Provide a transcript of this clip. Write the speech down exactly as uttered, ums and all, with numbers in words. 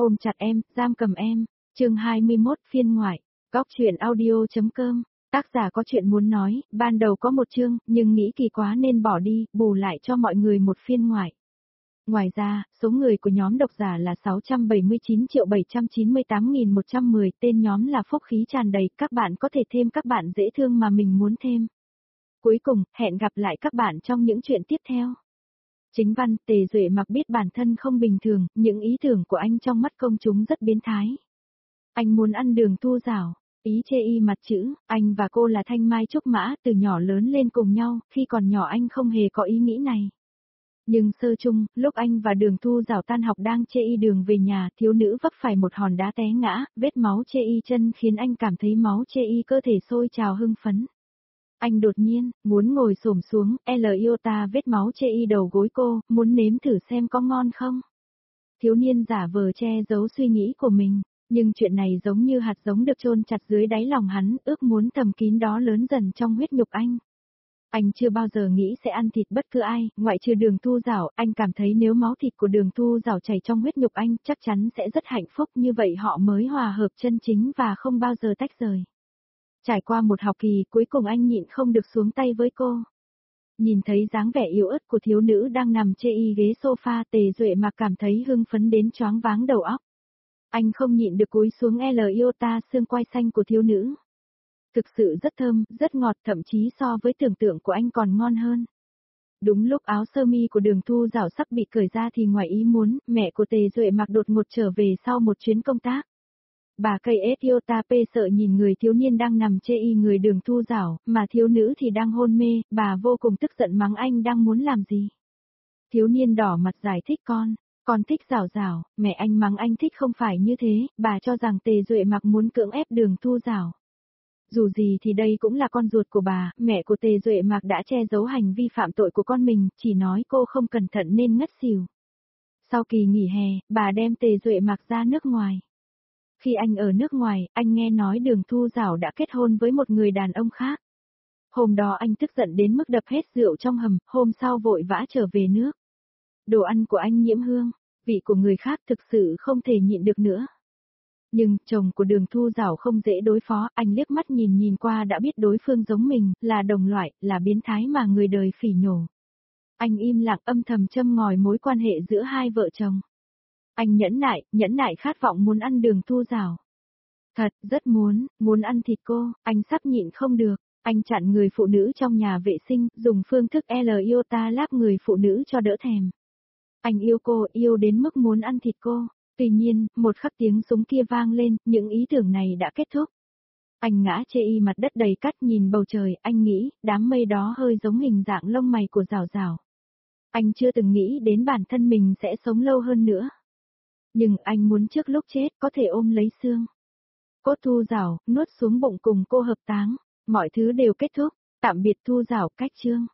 ôm chặt em, giam cầm em. Chương hai mươi mốt phiên ngoại. Góc truyện audio.com. Tác giả có chuyện muốn nói, ban đầu có một chương, nhưng nghĩ kỳ quá nên bỏ đi, bù lại cho mọi người một phiên ngoại. Ngoài ra, số người của nhóm độc giả là sáu trăm bảy mươi chín triệu bảy trăm chín mươi tám nghìn một trăm mười, tên nhóm là phúc khí tràn đầy, các bạn có thể thêm các bạn dễ thương mà mình muốn thêm. Cuối cùng, hẹn gặp lại các bạn trong những chuyện tiếp theo. Chính văn, Tề Duệ Mặc biết bản thân không bình thường, những ý tưởng của anh trong mắt công chúng rất biến thái. Anh muốn ăn đường thu rảo, ý chê y mặt chữ, anh và cô là thanh mai trúc mã, từ nhỏ lớn lên cùng nhau, khi còn nhỏ anh không hề có ý nghĩ này. Nhưng sơ chung, lúc anh và đường thu rảo tan học đang chê y đường về nhà, thiếu nữ vấp phải một hòn đá té ngã, vết máu chê y chân khiến anh cảm thấy máu chê y cơ thể sôi trào hưng phấn. Anh đột nhiên, muốn ngồi xổm xuống, L iota vết máu chê y đầu gối cô, muốn nếm thử xem có ngon không. Thiếu niên giả vờ che giấu suy nghĩ của mình, nhưng chuyện này giống như hạt giống được chôn chặt dưới đáy lòng hắn, ước muốn thầm kín đó lớn dần trong huyết nhục anh. Anh chưa bao giờ nghĩ sẽ ăn thịt bất cứ ai, ngoại trừ đường thu rảo, anh cảm thấy nếu máu thịt của đường thu rảo chảy trong huyết nhục anh, chắc chắn sẽ rất hạnh phúc, như vậy họ mới hòa hợp chân chính và không bao giờ tách rời. Trải qua một học kỳ, cuối cùng anh nhịn không được xuống tay với cô. Nhìn thấy dáng vẻ yếu ớt của thiếu nữ đang nằm chê y ghế sofa, Tề Duệ Mặc cảm thấy hưng phấn đến choáng váng đầu óc. Anh không nhịn được cúi xuống L iota xương quai xanh của thiếu nữ. Thực sự rất thơm, rất ngọt, thậm chí so với tưởng tượng của anh còn ngon hơn. Đúng lúc áo sơ mi của đường thu rảo sắp bị cởi ra thì ngoài ý muốn, mẹ của Tề Duệ Mặc đột ngột trở về sau một chuyến công tác. Bà cây Etiota P sợ nhìn người thiếu niên đang nằm chê y người đường thu rảo, mà thiếu nữ thì đang hôn mê, bà vô cùng tức giận mắng anh đang muốn làm gì. Thiếu niên đỏ mặt giải thích con, con thích rảo rảo, mẹ anh mắng anh thích không phải như thế, bà cho rằng Tề Duệ Mặc muốn cưỡng ép đường thu rảo. Dù gì thì đây cũng là con ruột của bà, mẹ của Tề Duệ Mặc đã che giấu hành vi phạm tội của con mình, chỉ nói cô không cẩn thận nên ngất xỉu. Sau kỳ nghỉ hè, bà đem Tề Duệ Mặc ra nước ngoài. Khi anh ở nước ngoài, anh nghe nói đường thu rảo đã kết hôn với một người đàn ông khác. Hôm đó anh tức giận đến mức đập hết rượu trong hầm, hôm sau vội vã trở về nước. Đồ ăn của anh nhiễm hương, vị của người khác thực sự không thể nhịn được nữa. Nhưng, chồng của đường thu rảo không dễ đối phó, anh liếc mắt nhìn nhìn qua đã biết đối phương giống mình, là đồng loại, là biến thái mà người đời phỉ nhổ. Anh im lặng âm thầm châm ngòi mối quan hệ giữa hai vợ chồng. Anh nhẫn nại, nhẫn nại khát vọng muốn ăn đường thu rảo. Thật, rất muốn, muốn ăn thịt cô, anh sắp nhịn không được, anh chặn người phụ nữ trong nhà vệ sinh, dùng phương thức L iota láp người phụ nữ cho đỡ thèm. Anh yêu cô, yêu đến mức muốn ăn thịt cô, tuy nhiên, một khắc tiếng súng kia vang lên, những ý tưởng này đã kết thúc. Anh ngã chê y mặt đất đầy cát nhìn bầu trời, anh nghĩ, đám mây đó hơi giống hình dạng lông mày của rảo rảo. Anh chưa từng nghĩ đến bản thân mình sẽ sống lâu hơn nữa. Nhưng anh muốn trước lúc chết có thể ôm lấy xương cốt thu rảo, nuốt xuống bụng cùng cô hợp táng, mọi thứ đều kết thúc, tạm biệt thu rảo cách chương.